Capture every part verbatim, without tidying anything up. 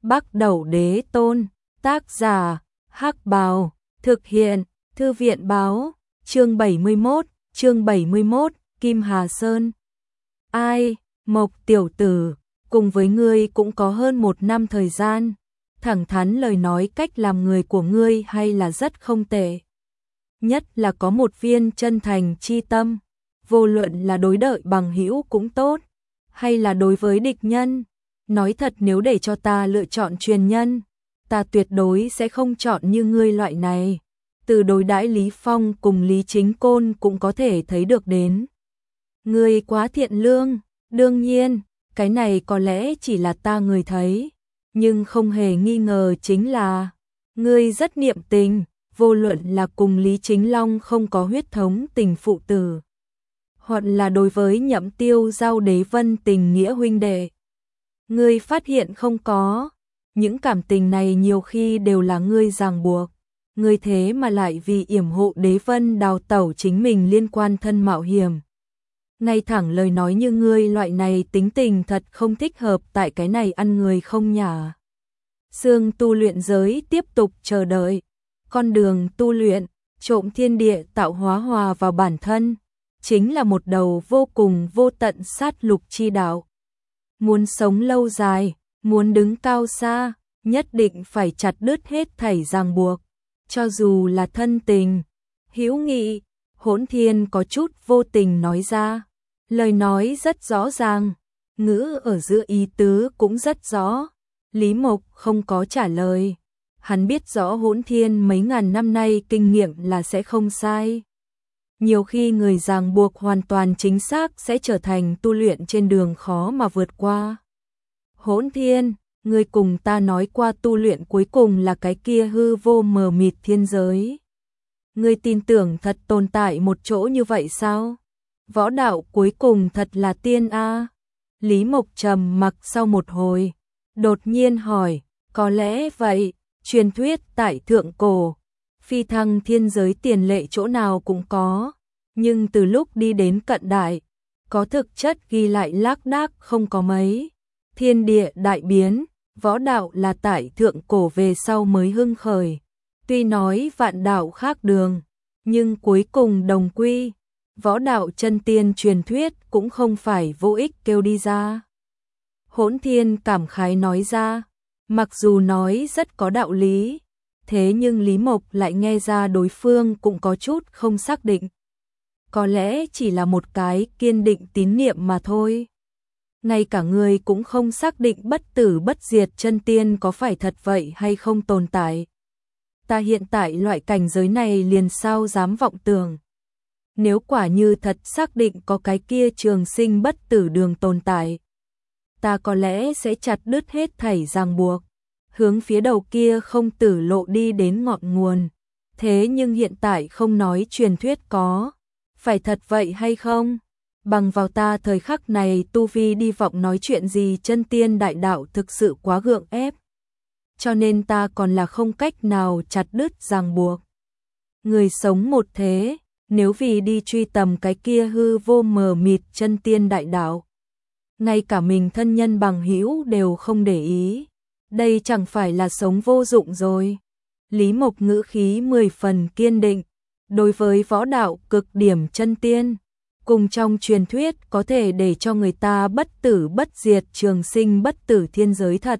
Bắc Đẩu Đế Tôn, tác giả, Hắc Bào, thực hiện, Thư viện báo, chương bảy mươi mốt, chương bảy mươi mốt, Kim Hà Sơn. Ai, Mộc tiểu tử, cùng với ngươi cũng có hơn một năm thời gian, thẳng thắn lời nói cách làm người của ngươi hay là rất không tệ. Nhất là có một viên chân thành chi tâm, vô luận là đối đợi bằng hữu cũng tốt, hay là đối với địch nhân. Nói thật, nếu để cho ta lựa chọn truyền nhân, ta tuyệt đối sẽ không chọn như ngươi loại này. Từ đối đãi Lý Phong cùng Lý Chính Côn cũng có thể thấy được đến. Ngươi quá thiện lương, đương nhiên, cái này có lẽ chỉ là ta người thấy, nhưng không hề nghi ngờ chính là ngươi rất niệm tình, vô luận là cùng Lý Chính Long không có huyết thống tình phụ tử, hoặc là đối với Nhậm Tiêu Giao Đế Vân tình nghĩa huynh đệ. Ngươi phát hiện không có, những cảm tình này nhiều khi đều là ngươi ràng buộc, ngươi thế mà lại vì yểm hộ Đế Vân đào tẩu chính mình liên quan thân mạo hiểm. Ngay thẳng lời nói như ngươi loại này tính tình thật không thích hợp tại cái này ăn người không nhả. Xương tu luyện giới tiếp tục chờ đợi, con đường tu luyện, trộm thiên địa tạo hóa hòa vào bản thân, chính là một đầu vô cùng vô tận sát lục chi đạo. Muốn sống lâu dài, muốn đứng cao xa, nhất định phải chặt đứt hết thảy ràng buộc, cho dù là thân tình, hữu nghị. Hỗn Thiên có chút vô tình nói ra, lời nói rất rõ ràng, ngữ ở giữa ý tứ cũng rất rõ. Lý Mộc không có trả lời, hắn biết rõ Hỗn Thiên mấy ngàn năm nay kinh nghiệm là sẽ không sai. Nhiều khi người ràng buộc hoàn toàn chính xác sẽ trở thành tu luyện trên đường khó mà vượt qua. Hỗn Thiên, ngươi cùng ta nói qua tu luyện cuối cùng là cái kia hư vô mờ mịt thiên giới. Ngươi tin tưởng thật tồn tại một chỗ như vậy sao? Võ đạo cuối cùng thật là tiên a? Lý Mộc trầm mặc sau một hồi, đột nhiên hỏi, có lẽ vậy, truyền thuyết tại thượng cổ, phi thăng thiên giới tiền lệ chỗ nào cũng có, nhưng từ lúc đi đến cận đại, có thực chất ghi lại lác đác không có mấy. Thiên địa đại biến, võ đạo là tại thượng cổ về sau mới hưng khởi. Tuy nói vạn đạo khác đường, nhưng cuối cùng đồng quy. Võ đạo chân tiên truyền thuyết cũng không phải vô ích kêu đi ra. Hỗn Thiên cảm khái nói ra, mặc dù nói rất có đạo lý, thế nhưng Lý Mộc lại nghe ra đối phương cũng có chút không xác định. Có lẽ chỉ là một cái kiên định tín niệm mà thôi. Ngay cả người cũng không xác định bất tử bất diệt chân tiên có phải thật vậy hay không tồn tại. Ta hiện tại loại cảnh giới này liền sao dám vọng tưởng. Nếu quả như thật xác định có cái kia trường sinh bất tử đường tồn tại, ta có lẽ sẽ chặt đứt hết thảy ràng buộc, hướng phía đầu kia không tử lộ đi đến ngọn nguồn. Thế nhưng hiện tại không nói truyền thuyết có, phải thật vậy hay không? Bằng vào ta thời khắc này tu vi đi vọng nói chuyện gì chân tiên đại đạo thực sự quá gượng ép. Cho nên ta còn là không cách nào chặt đứt ràng buộc. Người sống một thế, nếu vì đi truy tầm cái kia hư vô mờ mịt chân tiên đại đạo, ngay cả mình thân nhân bằng hữu đều không để ý, đây chẳng phải là sống vô dụng rồi. Lý Mộc ngữ khí mười phần kiên định, đối với võ đạo cực điểm chân tiên, cùng trong truyền thuyết có thể để cho người ta bất tử bất diệt trường sinh bất tử thiên giới thật.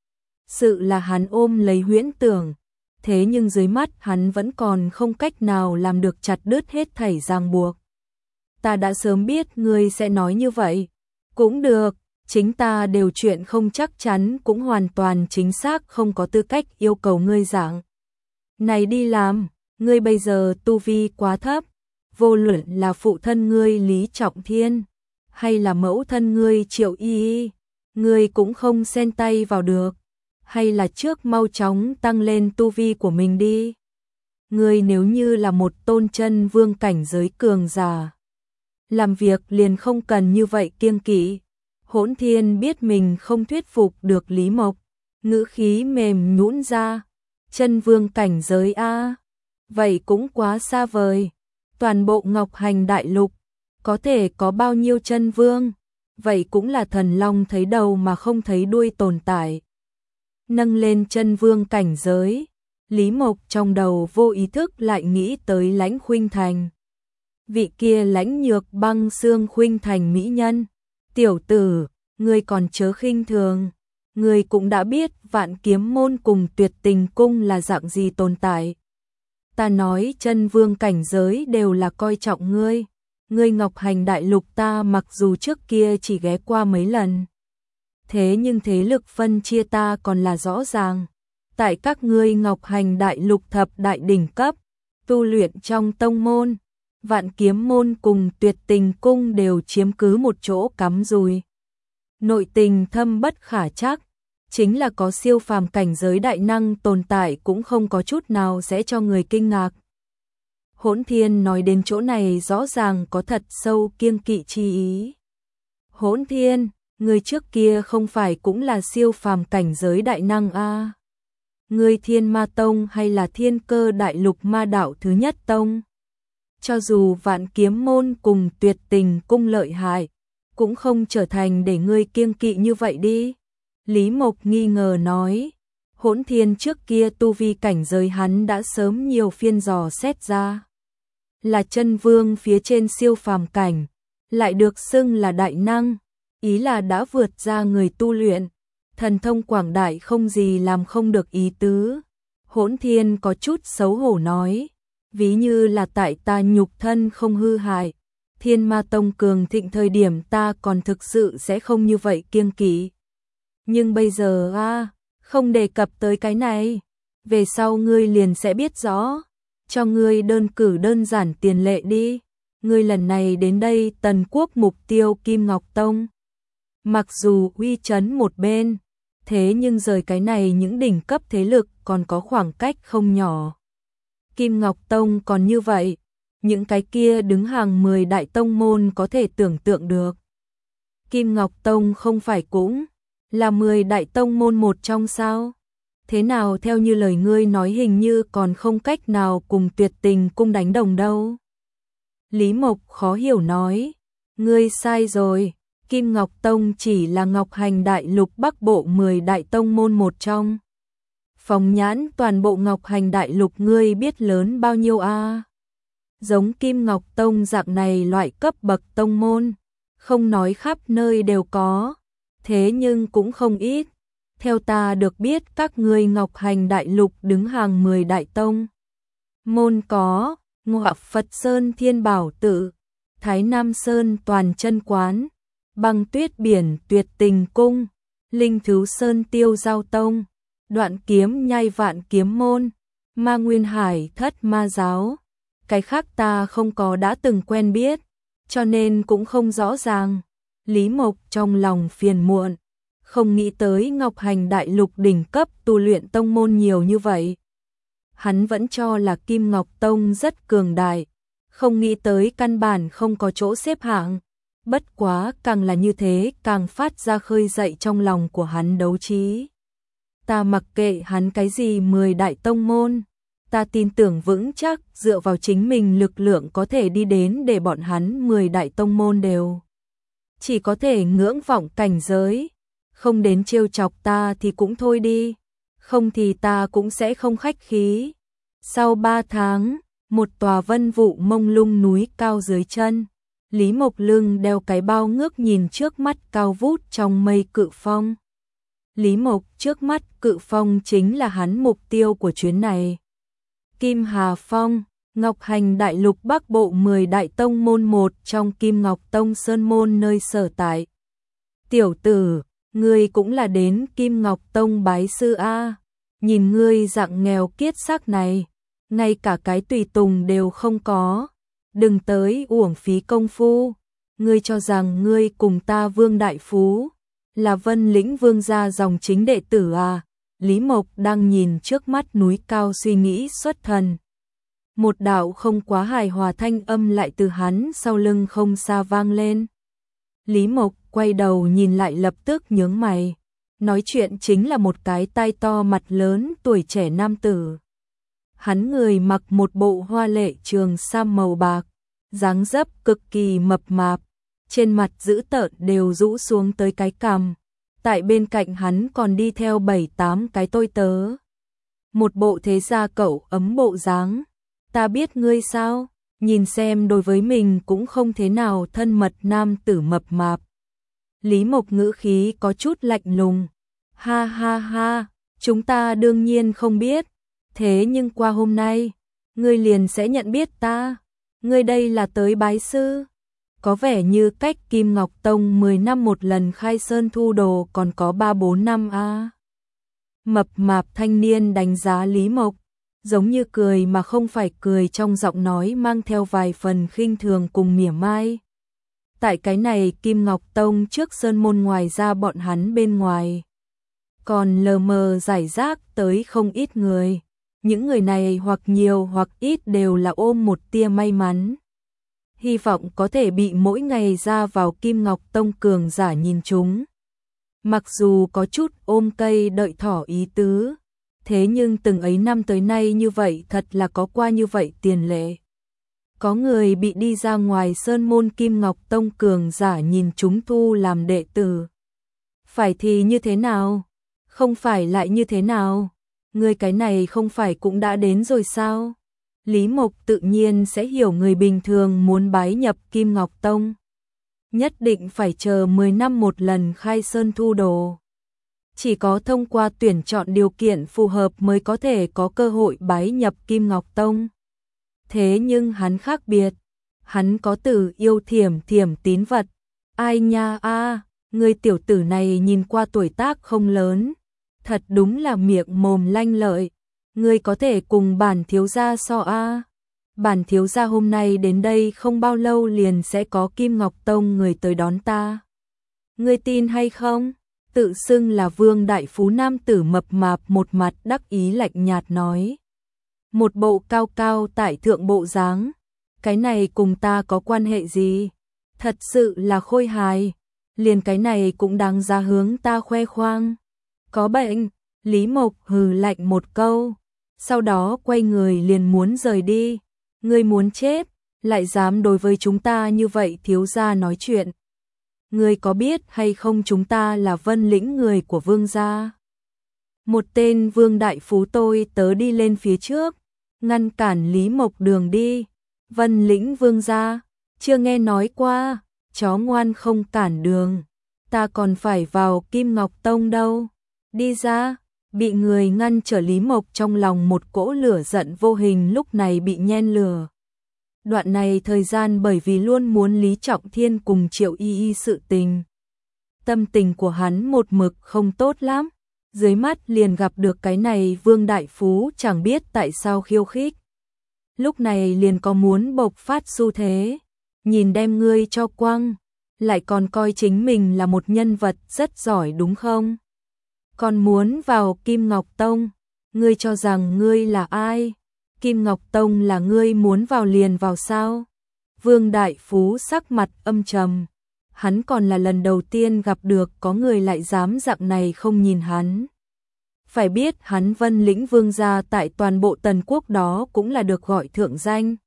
Sự là hắn ôm lấy huyễn tưởng, thế nhưng dưới mắt hắn vẫn còn không cách nào làm được chặt đứt hết thảy ràng buộc. Ta đã sớm biết ngươi sẽ nói như vậy. Cũng được, chính ta đều chuyện không chắc chắn cũng hoàn toàn chính xác không có tư cách yêu cầu ngươi giảng. Này đi làm, ngươi bây giờ tu vi quá thấp, vô luận là phụ thân ngươi Lý Trọng Thiên, hay là mẫu thân ngươi Triệu Y Y, ngươi cũng không xen tay vào được. Hay là trước mau chóng tăng lên tu vi của mình đi. Ngươi nếu như là một tôn chân vương cảnh giới cường giả, làm việc liền không cần như vậy kiêng kỵ. Hỗn Thiên biết mình không thuyết phục được Lý Mộc, ngữ khí mềm nhũn ra, chân vương cảnh giới a, vậy cũng quá xa vời. Toàn bộ Ngọc Hành đại lục có thể có bao nhiêu chân vương, vậy cũng là thần long thấy đầu mà không thấy đuôi tồn tại. nâng lên chân vương cảnh giới. Lý Mộc trong đầu vô ý thức lại nghĩ tới Lãnh Khuynh Thành. Vị kia lãnh nhược băng xương Khuynh Thành mỹ nhân. Tiểu tử, ngươi còn chớ khinh thường. Ngươi cũng đã biết Vạn Kiếm môn cùng Tuyệt Tình cung là dạng gì tồn tại. Ta nói chân vương cảnh giới đều là coi trọng ngươi. Ngươi Ngọc Hành Đại Lục ta mặc dù trước kia chỉ ghé qua mấy lần. Thế nhưng thế lực phân chia ta còn là rõ ràng. Tại các ngươi Ngọc Hành Đại Lục thập đại đỉnh cấp, tu luyện trong tông môn, Vạn Kiếm môn cùng Tuyệt Tình cung đều chiếm cứ một chỗ cắm rùi. Nội tình thâm bất khả trắc, chính là có siêu phàm cảnh giới đại năng tồn tại cũng không có chút nào sẽ cho người kinh ngạc. Hỗn Thiên nói đến chỗ này rõ ràng có thật sâu kiêng kỵ chi ý. Hỗn Thiên, người trước kia không phải cũng là siêu phàm cảnh giới đại năng a? À? Người Thiên Ma Tông hay là Thiên Cơ Đại Lục Ma Đạo thứ nhất tông? Cho dù Vạn Kiếm môn cùng Tuyệt Tình cung lợi hại, cũng không trở thành để ngươi kiêng kỵ như vậy đi. Lý Mộc nghi ngờ nói, Hỗn Thiên trước kia tu vi cảnh giới hắn đã sớm nhiều phiên dò xét ra. Là chân vương phía trên siêu phàm cảnh, lại được xưng là đại năng, ý là đã vượt ra người tu luyện, thần thông quảng đại không gì làm không được ý tứ. Hỗn Thiên có chút xấu hổ nói, ví như là tại ta nhục thân không hư hại, Thiên Ma Tông cường thịnh thời điểm ta còn thực sự sẽ không như vậy kiêng kỵ. Nhưng bây giờ a, à, không đề cập tới cái này, về sau ngươi liền sẽ biết rõ. Cho ngươi đơn cử đơn giản tiền lệ đi. Ngươi lần này đến đây Tần Quốc mục tiêu Kim Ngọc Tông. Mặc dù uy chấn một bên, thế nhưng rời cái này những đỉnh cấp thế lực còn có khoảng cách không nhỏ. Kim Ngọc Tông còn như vậy, những cái kia đứng hàng mười đại tông môn có thể tưởng tượng được. Kim Ngọc Tông không phải cũng là mười đại tông môn một trong sao? Thế nào theo như lời ngươi nói hình như còn không cách nào cùng Tuyệt Tình cung đánh đồng đâu. Lý Mộc khó hiểu nói, ngươi sai rồi, Kim Ngọc Tông chỉ là Ngọc Hành Đại Lục Bắc Bộ mười đại tông môn một trong. Phóng nhãn toàn bộ Ngọc Hành Đại Lục ngươi biết lớn bao nhiêu a? À? Giống Kim Ngọc Tông dạng này loại cấp bậc tông môn, không nói khắp nơi đều có, thế nhưng cũng không ít. Theo ta được biết các ngươi Ngọc Hành Đại Lục đứng hàng mười đại tông môn có Ngọa Phật Sơn Thiên Bảo Tự, Thái Nam Sơn Toàn Chân Quán, Băng Tuyết Biển Tuyệt Tình Cung, Linh Thứu Sơn Tiêu Giao Tông, Đoạn Kiếm Nhai Vạn Kiếm môn, Ma Nguyên Hải Thất Ma Giáo. Cái khác ta không có đã từng quen biết, cho nên cũng không rõ ràng. Lý Mộc trong lòng phiền muộn, không nghĩ tới Ngọc Hành Đại Lục đỉnh cấp tu luyện tông môn nhiều như vậy. Hắn vẫn cho là Kim Ngọc Tông rất cường đại, không nghĩ tới căn bản không có chỗ xếp hạng. Bất quá càng là như thế càng phát ra khơi dậy trong lòng của hắn đấu trí. Ta mặc kệ hắn cái gì mười đại tông môn, ta tin tưởng vững chắc dựa vào chính mình lực lượng có thể đi đến để bọn hắn mười đại tông môn đều chỉ có thể ngưỡng vọng cảnh giới. Không đến trêu chọc ta thì cũng thôi đi, không thì ta cũng sẽ không khách khí. Sau ba tháng, một tòa vân vụ mông lung núi cao dưới chân, Lý Mộc lưng đeo cái bao ngước nhìn trước mắt cao vút trong mây cự phong. Lý Mộc trước mắt cự phong chính là hắn mục tiêu của chuyến này. Kim Hà Phong, Ngọc Hành Đại Lục Bắc Bộ mười đại tông môn một trong Kim Ngọc Tông Sơn môn nơi sở tại. Tiểu tử, ngươi cũng là đến Kim Ngọc Tông bái sư a? Nhìn ngươi dạng nghèo kiết xác này, ngay cả cái tùy tùng đều không có, đừng tới uổng phí công phu. Ngươi cho rằng ngươi cùng ta Vương Đại Phú là Vân Lĩnh Vương gia dòng chính đệ tử à? Lý Mộc đang nhìn trước mắt núi cao suy nghĩ xuất thần. Một đạo không quá hài hòa thanh âm lại từ hắn sau lưng không xa vang lên. Lý Mộc quay đầu nhìn lại lập tức nhướng mày. Nói chuyện chính là một cái tai to mặt lớn tuổi trẻ nam tử. Hắn người mặc một bộ hoa lệ trường sam màu bạc, dáng dấp cực kỳ mập mạp, trên mặt dữ tợn đều rũ xuống tới cái cằm, tại bên cạnh hắn còn đi theo bảy tám cái tôi tớ. Một bộ thế gia cậu ấm bộ dáng. Ta biết ngươi sao, nhìn xem đối với mình cũng không thế nào thân mật nam tử mập mạp. Lý Mộc ngữ khí có chút lạnh lùng. Ha ha ha, chúng ta đương nhiên không biết. Thế nhưng qua hôm nay, ngươi liền sẽ nhận biết ta. Ngươi đây là tới bái sư. Có vẻ như cách Kim Ngọc Tông mười năm một lần khai sơn thu đồ còn có ba bốn năm a. À. Mập mạp thanh niên đánh giá Lý Mộc, giống như cười mà không phải cười, trong giọng nói mang theo vài phần khinh thường cùng mỉa mai. Tại cái này Kim Ngọc Tông trước sơn môn ngoài ra bọn hắn bên ngoài còn lờ mờ giải rác tới không ít người. Những người này hoặc nhiều hoặc ít đều là ôm một tia may mắn, hy vọng có thể bị mỗi ngày ra vào Kim Ngọc Tông cường giả nhìn chúng. Mặc dù có chút ôm cây đợi thỏ ý tứ, thế nhưng từng ấy năm tới nay như vậy thật là có qua như vậy tiền lệ. Có người bị đi ra ngoài sơn môn Kim Ngọc Tông cường giả nhìn chúng thu làm đệ tử. Phải thì như thế nào? Không phải lại như thế nào? Người cái này không phải cũng đã đến rồi sao? Lý Mộc tự nhiên sẽ hiểu người bình thường muốn bái nhập Kim Ngọc Tông, nhất định phải chờ mười năm một lần khai sơn thu đồ. Chỉ có thông qua tuyển chọn điều kiện phù hợp mới có thể có cơ hội bái nhập Kim Ngọc Tông. Thế nhưng hắn khác biệt, hắn có tử yêu thiểm thiểm tín vật. Ai nha a, à, người tiểu tử này nhìn qua tuổi tác không lớn, thật đúng là miệng mồm lanh lợi. Ngươi có thể cùng bản thiếu gia so a. À. Bản thiếu gia hôm nay đến đây không bao lâu liền sẽ có Kim Ngọc Tông người tới đón ta. Ngươi tin hay không? Tự xưng là Vương đại phú nam tử mập mạp một mặt đắc ý lạnh nhạt nói. Một bộ cao cao tại thượng bộ dáng, cái này cùng ta có quan hệ gì? Thật sự là khôi hài, liền cái này cũng đáng giá hướng ta khoe khoang. Có bệnh. Lý Mộc hừ lạnh một câu, sau đó quay người liền muốn rời đi. Ngươi muốn chết, lại dám đối với chúng ta như vậy thiếu gia nói chuyện. Ngươi có biết hay không chúng ta là Vân Lĩnh người của Vương gia? Một tên Vương đại phú tôi tớ đi lên phía trước, ngăn cản Lý Mộc đường đi. Vân Lĩnh Vương gia, chưa nghe nói qua, chó ngoan không cản đường. Ta còn phải vào Kim Ngọc Tông đâu. Đi ra. Bị người ngăn trở Lý Mộc trong lòng một cỗ lửa giận vô hình lúc này bị nhen lửa. Đoạn này thời gian bởi vì luôn muốn Lý Trọng Thiên cùng Triệu Y Y sự tình, tâm tình của hắn một mực không tốt lắm. Dưới mắt liền gặp được cái này Vương đại phú chẳng biết tại sao khiêu khích. Lúc này liền có muốn bộc phát xu thế, nhìn đem ngươi cho quăng, lại còn coi chính mình là một nhân vật rất giỏi đúng không? Còn muốn vào Kim Ngọc Tông, ngươi cho rằng ngươi là ai? Kim Ngọc Tông là ngươi muốn vào liền vào sao? Vương đại phú sắc mặt âm trầm, hắn còn là lần đầu tiên gặp được có người lại dám dạng này không nhìn hắn. Phải biết hắn Vân Lĩnh Vương gia tại toàn bộ Tần Quốc đó cũng là được gọi thượng danh.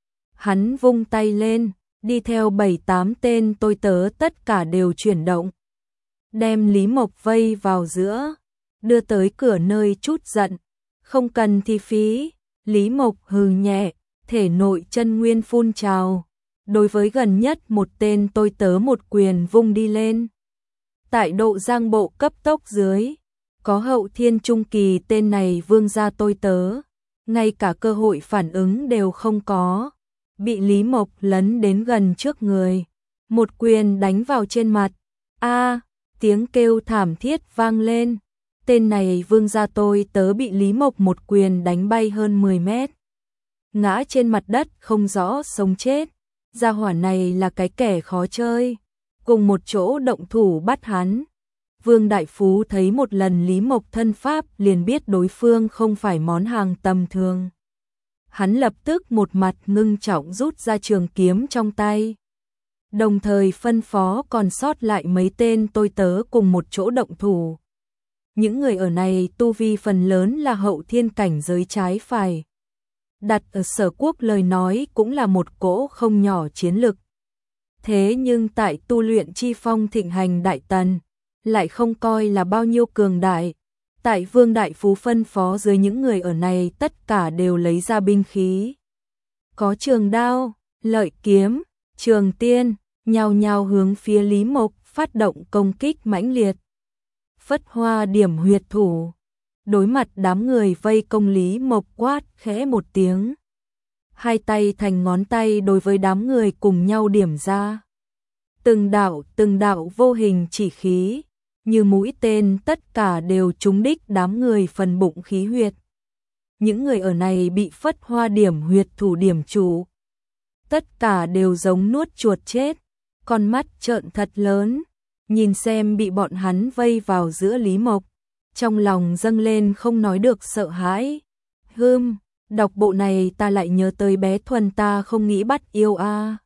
Hắn vung tay lên, đi theo bảy tám tên tôi tớ tất cả đều chuyển động, đem Lý Mộc vây vào giữa, đưa tới cửa nơi chút giận. Không cần thì phí. Lý Mộc hừ nhẹ, thể nội chân nguyên phun trào, đối với gần nhất một tên tôi tớ một quyền vung đi lên. Tại độ giang bộ cấp tốc dưới, có hậu thiên trung kỳ tên này vương gia tôi tớ, ngay cả cơ hội phản ứng đều không có, bị Lý Mộc lấn đến gần trước người, một quyền đánh vào trên mặt. A, tiếng kêu thảm thiết vang lên. Tên này vương gia tôi tớ bị Lý Mộc một quyền đánh bay hơn mười mét, ngã trên mặt đất không rõ sống chết. Gia hỏa này là cái kẻ khó chơi, cùng một chỗ động thủ bắt hắn. Vương đại phú thấy một lần Lý Mộc thân pháp liền biết đối phương không phải món hàng tầm thường. Hắn lập tức một mặt ngưng trọng rút ra trường kiếm trong tay, đồng thời phân phó còn sót lại mấy tên tôi tớ cùng một chỗ động thủ. Những người ở này tu vi phần lớn là hậu thiên cảnh giới trái phải. Đặt ở Sở Quốc lời nói cũng là một cỗ không nhỏ chiến lực. Thế nhưng tại tu luyện chi phong thịnh hành Đại Tần, lại không coi là bao nhiêu cường đại. Tại Vương Đại Phú phân phó dưới những người ở này tất cả đều lấy ra binh khí. Có trường đao, lợi kiếm, trường tiên, nhao nhao hướng phía Lý Mộc phát động công kích mãnh liệt. Phất Hoa điểm huyệt thủ. Đối mặt đám người vây công Lý Mộc quát khẽ một tiếng. Hai tay thành ngón tay đối với đám người cùng nhau điểm ra. Từng đạo, từng đạo vô hình chỉ khí, như mũi tên tất cả đều trúng đích đám người phần bụng khí huyệt. Những người ở này bị Phất Hoa điểm huyệt thủ điểm chủ. Tất cả đều giống nuốt chuột chết, con mắt trợn thật lớn, nhìn xem bị bọn hắn vây vào giữa Lý Mộc. Trong lòng dâng lên không nói được sợ hãi. Hưm, đọc bộ này ta lại nhớ tới bé Thuần ta không nghĩ bắt yêu a.